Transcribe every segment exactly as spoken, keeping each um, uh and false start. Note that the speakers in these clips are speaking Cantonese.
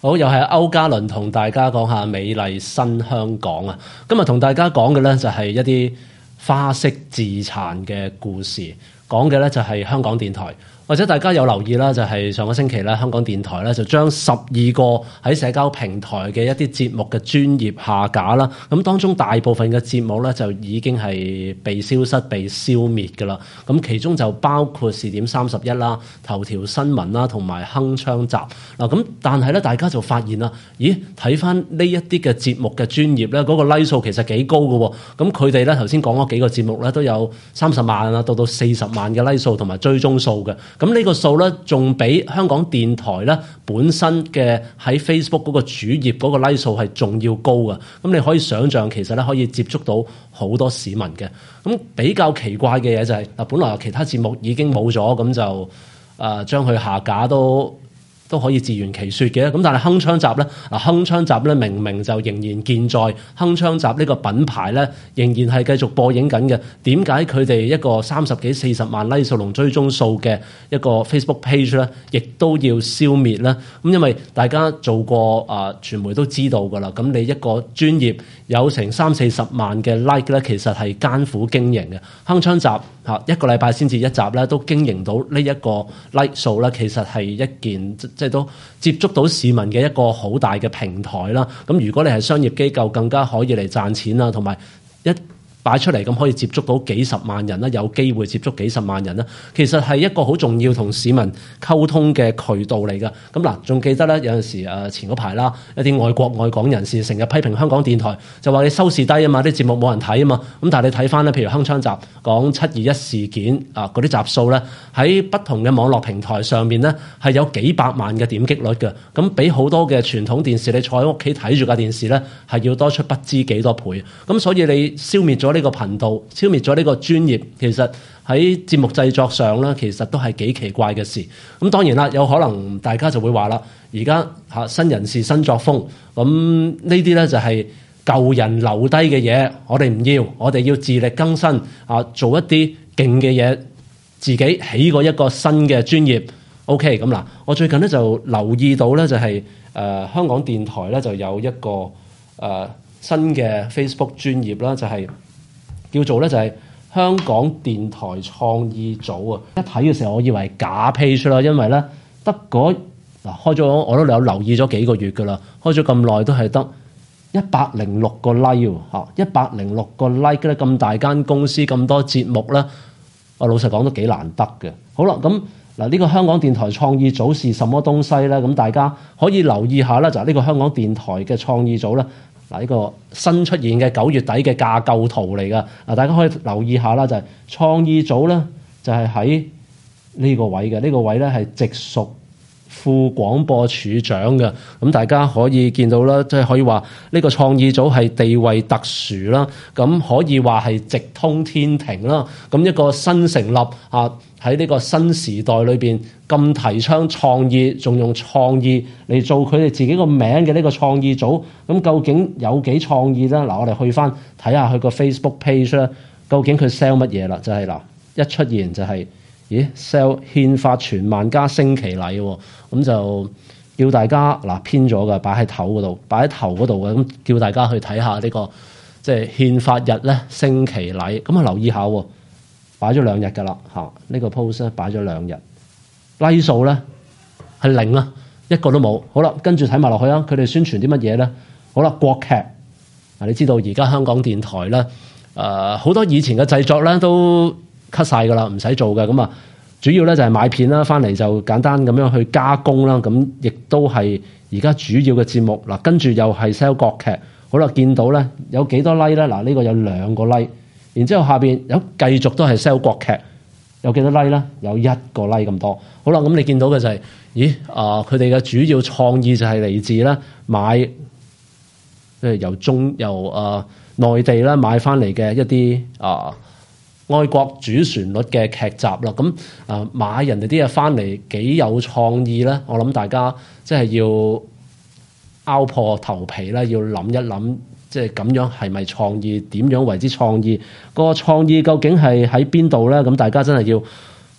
好，又係歐嘉倫同大家講下美麗新香港啊！今日同大家講嘅咧就係一啲花式自殘嘅故事，講嘅咧就係香港電台。或者大家有留意啦，就係上個星期咧，香港電台咧就將十二個喺社交平台嘅一啲節目嘅專頁下架啦。咁當中大部分嘅節目咧就已經係被消失、被消滅㗎啦。咁其中就包括視點三十一啦、頭條新聞啦，同埋鏗鏘集嗱。咁但係咧，大家就發現啦，咦？睇翻呢一啲嘅節目嘅專頁咧，嗰個 like 數其實幾高㗎喎。咁佢哋咧頭先講嗰幾個節目咧都有三十萬啊，到到四十萬嘅 like 數同埋追蹤數嘅。咁呢個數咧，仲比香港電台咧本身嘅喺 Facebook 嗰個主頁嗰個 like 數係仲要高嘅。咁你可以想像，其實咧可以接觸到好多市民嘅。咁比較奇怪嘅嘢就係嗱，本來有其他節目已經冇咗，咁就誒將佢下架都都可以自圓其說嘅。咁但係鏗鏘集咧，啊鏗鏘集咧明明就仍然健在，鏗鏘集呢個品牌咧仍然係繼續播映緊嘅。點解佢哋一個三十幾四十萬 like 數同追蹤數嘅一個 Facebook page 咧，亦都要消滅咧？咁因為大家做過啊、呃，傳媒都知道㗎啦。咁你一個專頁有成三四十萬嘅 like 咧，其實係艱苦經營嘅。鏗鏘集嚇一個禮拜先至一集咧，都經營到呢一個 like 數咧，其實係一件即係都接觸到市民嘅一個好大嘅平台啦。咁如果你係商業機構，更加可以嚟賺錢啦，同埋一擺出嚟咁可以接觸到幾十萬人啦，有機會接觸幾十萬人啦，其實係一個好重要同市民溝通嘅渠道嚟㗎。咁嗱，仲記得咧有陣時誒前嗰排啦，一啲外國外港人士成日批評香港電台，就話你收視低啊嘛，啲節目冇人睇啊嘛。咁但係你睇翻咧，譬如鏗鏘集講七二一事件啊嗰啲集數咧，喺不同嘅網絡平台上面咧係有幾百萬嘅點擊率嘅。咁比好多嘅傳統電視你坐喺屋企睇住架電視咧係要多出不知幾多倍。咁所以你消滅咗呢個頻道，消滅咗呢個專頁，其實喺節目製作上咧，其實都係幾奇怪嘅事。咁當然啦，有可能大家就會話啦，而家嚇新人事新作風，咁呢啲咧就係舊人留低嘅嘢，我哋唔要，我哋要自力更新啊，做一啲勁嘅嘢，自己起過一個新嘅專頁。OK，咁嗱，我最近咧就留意到咧，就係、是、誒、呃、香港電台咧就有一個誒、呃、新嘅 Facebook 專頁啦，就係、是。叫做咧就係香港電台創意組啊！一睇嘅時候，我以為假 page 啦，因為咧得嗰嗱開咗，我都有留意咗幾個月噶啦，開咗咁耐都係得一百零六個 like 嚇，一百零六個 like 咧，咁大間公司咁多節目咧，我老實講都幾難得嘅。好啦，咁嗱呢個香港電台創意組是什麼東西咧？咁大家可以留意下啦，就係呢個香港電台嘅創意組咧。嗱，呢個新出現嘅九月底嘅架構圖嚟㗎，嗱大家可以留意下啦，就係、是、創意組咧，就係喺呢個位嘅，呢、這個位咧係直屬副廣播處長嘅，咁大家可以見到啦，即、就、係、是、可以話呢個創意組係地位特殊啦，咁可以話係直通天庭啦，咁一個新成立啊。喺呢個新時代裏邊咁提倡創意，仲用創意嚟做佢哋自己個名嘅呢個創意組，咁究竟有幾創意咧？嗱，我哋去翻睇下佢個 Facebook page 咧，究竟佢 sell 乜嘢啦？就係、是、嗱，一出現就係、是，咦 sell 憲法全萬家升旗禮喎，咁就叫大家嗱編咗嘅，擺喺頭嗰度，擺喺頭嗰度嘅，咁叫大家去睇下呢、這個即係、就是、憲法日咧升旗禮，咁啊留意下喎。擺咗兩日㗎啦，嚇、這、呢個 post 咧擺咗兩日，like 數咧係零啊，一個都冇。好啦，跟住睇埋落去啊，佢哋宣傳啲乜嘢咧？好啦，國劇嗱，你知道而家香港電台咧，誒、呃、好多以前嘅製作咧都 cut 晒㗎啦，唔使做嘅。咁啊，主要咧就係買片啦，翻嚟就簡單咁樣去加工啦。咁亦都係而家主要嘅節目嗱，跟住又係 sell 國劇。好啦，見到咧有幾多 like 咧？嗱，呢個有兩個 like。然之後下邊有繼續都係 sell 國劇，有幾多 like 咧？有一個 like 咁多。好啦，咁你見到嘅就係、是，咦啊！佢哋嘅主要創意就係嚟自咧買，即係由中由啊內地咧買翻嚟嘅一啲啊愛國主旋律嘅劇集啦。咁啊買人哋啲嘢翻嚟幾有創意咧？我諗大家即係要拗破頭皮啦，要諗一諗。即係咁樣係咪創意？點樣為之創意？個創意究竟係喺邊度咧？咁大家真係要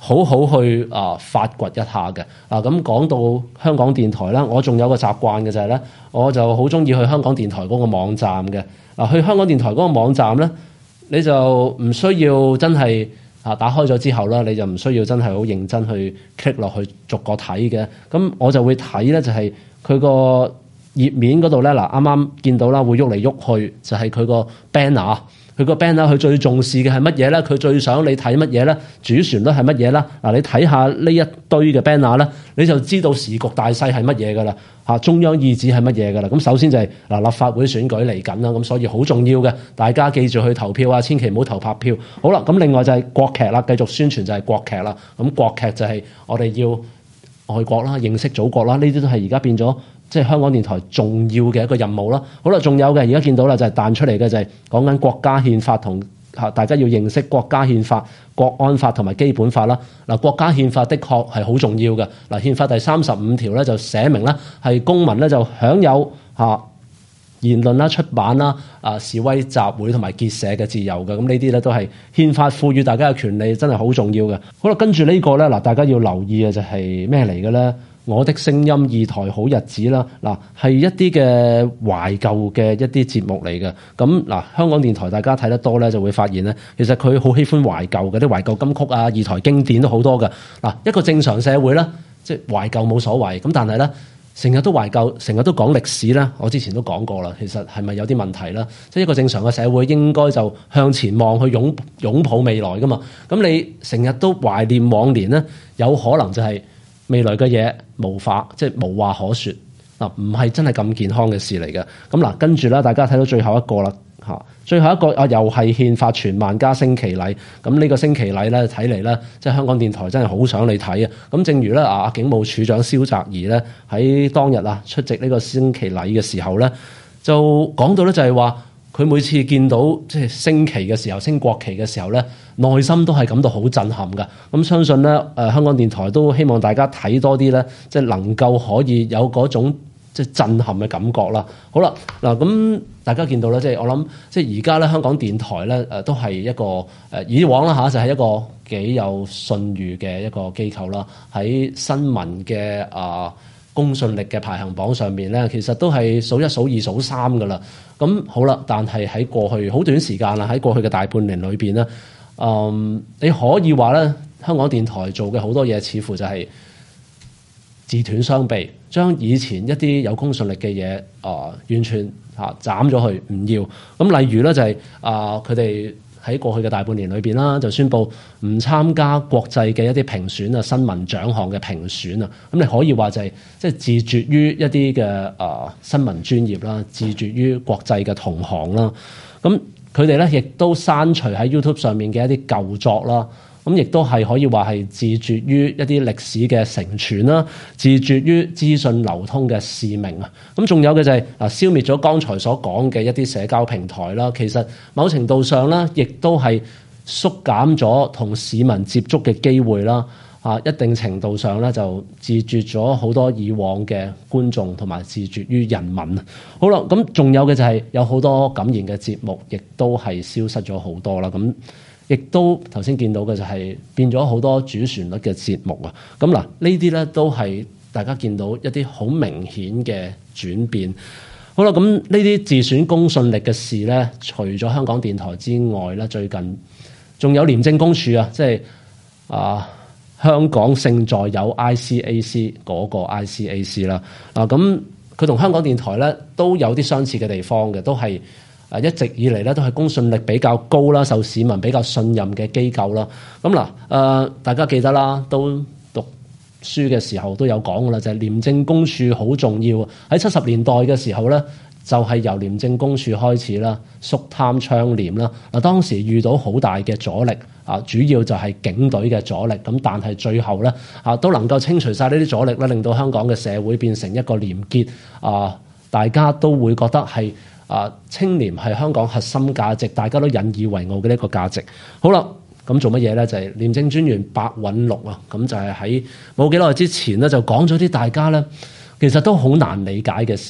好好去啊發掘一下嘅。嗱咁講到香港電台啦，我仲有個習慣嘅就係咧，我就好中意去香港電台嗰個網站嘅。嗱，去香港電台嗰個網站咧，你就唔需要真係啊打開咗之後啦，你就唔需要真係好認真去 click 落去逐個睇嘅。咁我就會睇咧，就係佢個頁面嗰度咧，嗱啱啱見到啦，會喐嚟喐去，就係佢個 banner。佢個 banner 佢最重視嘅係乜嘢咧？佢最想你睇乜嘢咧？主旋律係乜嘢啦？嗱，你睇下呢一堆嘅 banner 咧，你就知道時局大勢係乜嘢噶啦嚇，中央意志係乜嘢噶啦。咁首先就係嗱，立法會選舉嚟緊啦，咁所以好重要嘅，大家記住去投票啊，千祈唔好投白票。好啦，咁另外就係國劇啦，繼續宣傳就係國劇啦。咁國劇就係我哋要愛國啦，認識祖國啦，呢啲都係而家變咗。即係香港電台重要嘅一個任務啦。好啦，仲有嘅而家見到啦，就係彈出嚟嘅就係講緊國家憲法同嚇，大家要認識國家憲法、國安法同埋基本法啦。嗱，國家憲法的確係好重要嘅。嗱，憲法第三十五條咧就寫明咧係公民咧就享有嚇言論啦、出版啦、啊示威集會同埋結社嘅自由嘅。咁呢啲咧都係憲法賦予大家嘅權利，真係好重要嘅。好啦，跟住呢個咧嗱，大家要留意嘅就係咩嚟嘅咧？我的聲音二台好日子啦，嗱係一啲嘅懷舊嘅一啲節目嚟嘅。咁嗱，香港電台大家睇得多咧，就會發現咧，其實佢好喜歡懷舊嘅啲懷舊金曲啊，二台經典都好多嘅。嗱，一個正常社會咧，即係懷舊冇所謂，咁但係咧成日都懷舊，成日都講歷史咧，我之前都講過啦，其實係咪有啲問題啦？即係一個正常嘅社會應該就向前望，去擁擁抱未來噶嘛。咁你成日都懷念往年咧，有可能就係、是。未來嘅嘢無法即係無話可説嗱，唔係真係咁健康嘅事嚟嘅。咁嗱，跟住啦，大家睇到最後一個啦嚇，最後一個啊又係憲法傳萬家升旗禮。咁呢個升旗禮咧，睇嚟咧，即係香港電台真係好想你睇啊。咁正如咧啊，警務處長蕭澤頤咧喺當日啊出席呢個升旗禮嘅時候咧，就講到咧就係話。佢每次見到即係升旗嘅時候、升國旗嘅時候咧，內心都係感到好震撼㗎。咁相信咧，誒、呃、香港電台都希望大家睇多啲咧，即係能夠可以有嗰種即係震撼嘅感覺啦。好啦，嗱咁大家見到咧，即係我諗，即係而家咧香港電台咧誒都係一個誒以往啦嚇，就係、是、一個幾有信譽嘅一個機構啦。喺新聞嘅啊公信力嘅排行榜上面咧，其實都係數一數二數三㗎啦。咁好啦，但係喺過去好短時間啦，喺過去嘅大半年裏邊咧，嗯，你可以話咧，香港電台做嘅好多嘢，似乎就係自斷雙臂，將以前一啲有公信力嘅嘢啊，完全嚇斬咗佢，唔要。咁例如咧就係、是、啊，佢哋喺過去嘅大半年裏邊啦，就宣布唔參加國際嘅一啲評選啊，新聞獎項嘅評選啊，咁你可以話就係即係自絕於一啲嘅啊新聞專業啦，自絕於國際嘅同行啦。咁佢哋咧亦都刪除喺 YouTube 上面嘅一啲舊作啦。咁亦都係可以話係自絕於一啲歷史嘅承傳啦，自絕於資訊流通嘅使命啊！咁仲有嘅就係嗱，消滅咗剛才所講嘅一啲社交平台啦，其實某程度上咧，亦都係縮減咗同市民接觸嘅機會啦。啊，一定程度上咧就自絕咗好多以往嘅觀眾，同埋自絕於人民啊！好啦，咁仲有嘅就係有好多感言嘅節目，亦都係消失咗好多啦。咁亦都頭先見到嘅就係變咗好多主旋律嘅節目啊！咁嗱，呢啲咧都係大家見到一啲好明顯嘅轉變。好啦，咁呢啲自選公信力嘅事咧，除咗香港電台之外咧，最近仲有廉政公署啊，即係啊香港勝在有 I C A C 嗰個 I C A C 啦。啊，咁佢同香港電台咧都有啲相似嘅地方嘅，都係。一直以嚟咧都係公信力比較高啦，受市民比較信任嘅機構啦。咁嗱，誒大家記得啦，都讀書嘅時候都有講噶啦，就係廉政公署好重要。喺七十年代嘅時候咧，就係由廉政公署開始啦，肅貪倡廉啦。嗱，當時遇到好大嘅阻力啊，主要就係警隊嘅阻力。咁但係最後咧啊，都能夠清除晒呢啲阻力咧，令到香港嘅社會變成一個廉潔啊，大家都會覺得係。啊，清廉係香港核心價值，大家都引以為傲嘅呢一個價值。好啦，咁做乜嘢咧？就係、是、廉政專員白韞六啊，咁就係喺冇幾耐之前咧，就講咗啲大家咧其實都好難理解嘅事。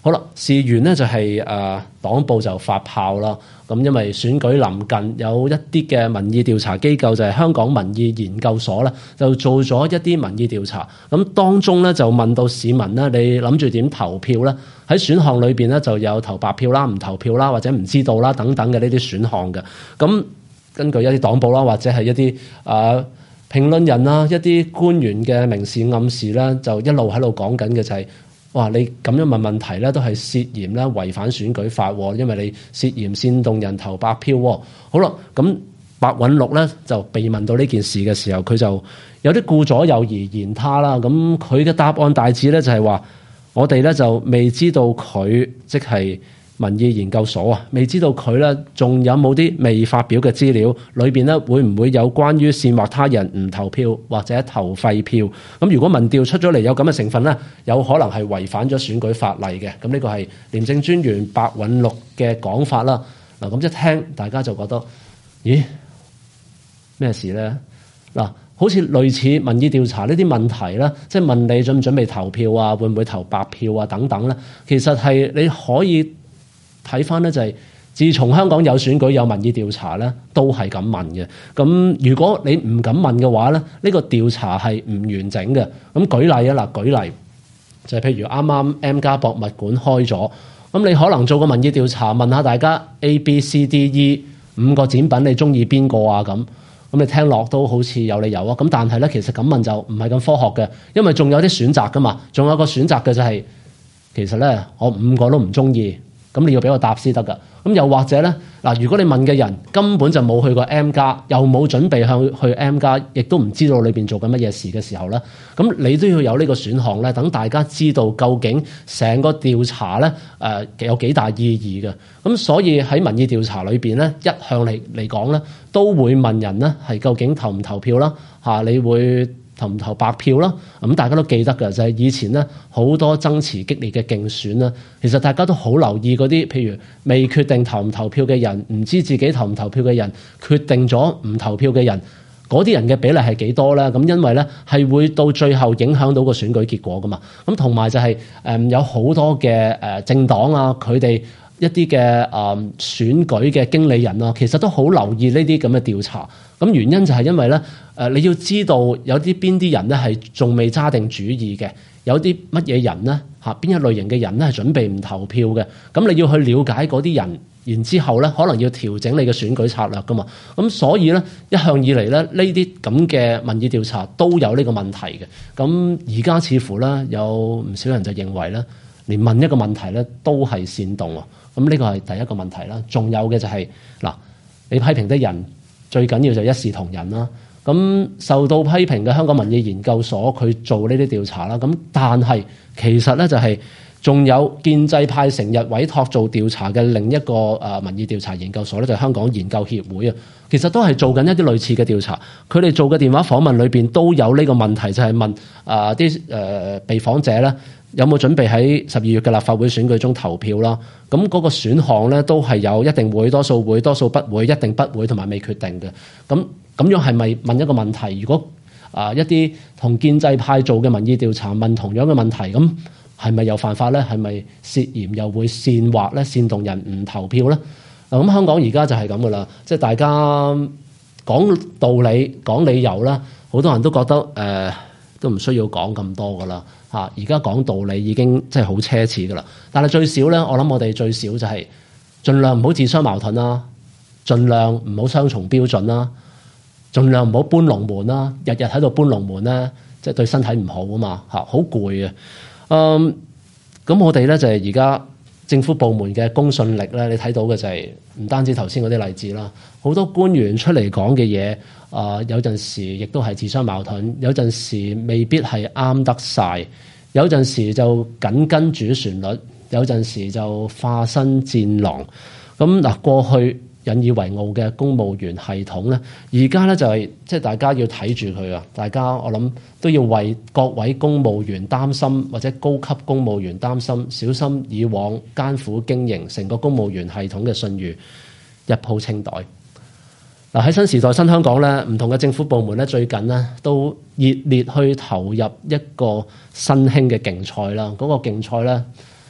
好啦，事緣呢就係、是、誒、呃、黨報就發炮啦。咁因為選舉臨近，有一啲嘅民意調查機構就係香港民意研究所咧，就做咗一啲民意調查。咁當中咧就問到市民咧，你諗住點投票咧？喺選項裏邊咧就有投白票啦、唔投票啦，或者唔知道啦等等嘅呢啲選項嘅。咁根據一啲黨報啦，或者係一啲誒、呃、評論人啦、一啲官員嘅明示暗示咧，就一路喺度講緊嘅就係、是。哇！你咁樣問問題咧，都係涉嫌咧違反選舉法，因為你涉嫌煽動人投白票。好啦，咁白韞六咧就被問到呢件事嘅時候，佢就有啲顧左右而言他啦。咁佢嘅答案大致咧就係話：我哋咧就未知道佢即係民意研究所啊，未知道佢咧仲有冇啲未發表嘅資料，裏邊咧會唔會有關於煽惑他人唔投票或者投廢票？咁如果民調出咗嚟有咁嘅成分咧，有可能係違反咗選舉法例嘅。咁呢個係廉政專員白韞六嘅講法啦。嗱，咁一聽大家就覺得，咦，咩事咧？嗱，好似類似民意調查呢啲問題咧，即係問你準唔準備投票啊，會唔會投白票啊等等咧，其實係你可以睇翻咧，就係自從香港有選舉有民意調查咧，都係咁問嘅。咁如果你唔敢問嘅話咧，呢個調查係唔完整嘅。咁舉例啊，嗱，舉例就係譬如啱啱 M+ 博物館開咗，咁你可能做個民意調查，問下大家 A、B、C、D、E 五個展品你中意邊個啊？咁咁你聽落都好似有理由啊。咁但係咧，其實咁問就唔係咁科學嘅，因為仲有啲選擇噶嘛，仲有個選擇嘅就係、是、其實咧我五個都唔中意。咁你要俾我答先得㗎。咁又或者咧，嗱，如果你問嘅人根本就冇去過 M+，又冇準備向去 M+，亦都唔知道裏邊做緊乜嘢事嘅時候咧，咁你都要有呢個選項咧，等大家知道究竟成個調查咧誒、呃、有幾大意義嘅。咁所以喺民意調查裏邊咧，一向嚟嚟講咧，都會問人咧係究竟投唔投票啦嚇，你會投唔投白票啦？咁大家都記得嘅就係、是、以前咧好多爭持激烈嘅競選啦，其實大家都好留意嗰啲，譬如未決定投唔投票嘅人，唔知自己投唔投票嘅人，決定咗唔投票嘅人，嗰啲人嘅比例係幾多咧？咁因為咧係會到最後影響到個選舉結果噶嘛。咁同埋就係、是、誒、嗯、有好多嘅誒政黨啊，佢哋一啲嘅誒選舉嘅經理人啊，其實都好留意呢啲咁嘅調查。咁原因就係因為咧，誒你要知道有啲邊啲人咧係仲未揸定主意嘅，有啲乜嘢人咧嚇，邊一類型嘅人咧係準備唔投票嘅。咁你要去了解嗰啲人，然之後咧可能要調整你嘅選舉策略噶嘛。咁所以咧一向以嚟咧呢啲咁嘅民意調查都有呢個問題嘅。咁而家似乎咧有唔少人就認為咧，連問一個問題咧都係煽動喎。咁呢個係第一個問題啦。仲有嘅就係、是、嗱，你批評啲人。最緊要就一視同仁啦。咁受到批評嘅香港民意研究所佢做呢啲調查啦。咁但係其實咧就係仲有建制派成日委託做調查嘅另一個誒民意調查研究所咧，就係香港研究協會啊。其實都係做緊一啲類似嘅調查。佢哋做嘅電話訪問裏邊都有呢個問題，就係問啊啲誒被訪者咧有冇準備喺十二月嘅立法會選舉中投票啦。咁嗰個選項咧都係有一定會、多數會、多數不會、一定不會同埋未決定嘅。咁咁樣係咪問一個問題？如果啊一啲同建制派做嘅民意調查問同樣嘅問題，咁係咪有犯法咧？係咪涉嫌又會煽惑咧、煽動人唔投票咧？咁香港而家就係咁噶啦，即係大家講道理、講理由啦，好多人都覺得誒、呃、都唔需要講咁多噶啦嚇。而家講道理已經即係好奢侈噶啦，但係最少咧，我諗我哋最少就係盡量唔好自相矛盾啦，盡量唔好雙重標準啦，盡量唔好搬龍門啦，日日喺度搬龍門咧，即係對身體唔好啊嘛嚇，好攰啊。嗯，咁我哋咧就係而家政府部門嘅公信力咧，你睇到嘅就係唔單止頭先嗰啲例子啦，好多官員出嚟講嘅嘢，啊、呃、有陣時亦都係自相矛盾，有陣時未必係啱得晒，有陣時就緊跟主旋律，有陣時就化身戰狼。咁嗱，過去引以為傲嘅公務員系統咧，而家咧就係即係大家要睇住佢啊！大家我諗都要為各位公務員擔心，或者高級公務員擔心，小心以往艱苦經營成個公務員系統嘅信譽一鋪清袋。嗱，喺新時代新香港咧，唔同嘅政府部門咧，最近咧都熱烈去投入一個新興嘅競賽啦。嗰個競賽咧，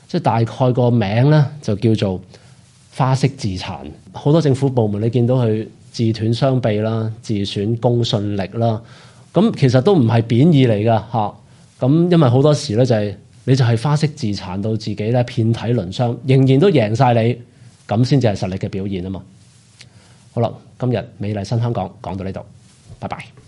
即係大概個名咧就叫做花式自殘。好多政府部門你見到佢自斷雙臂啦、自損公信力啦，咁其實都唔係貶義嚟㗎嚇。咁因為好多時咧就係、是、你就係花式自殘到自己咧遍體鱗傷，仍然都贏晒你，咁先至係實力嘅表現啊嘛。好啦，今日美麗新香港講到呢度，拜拜。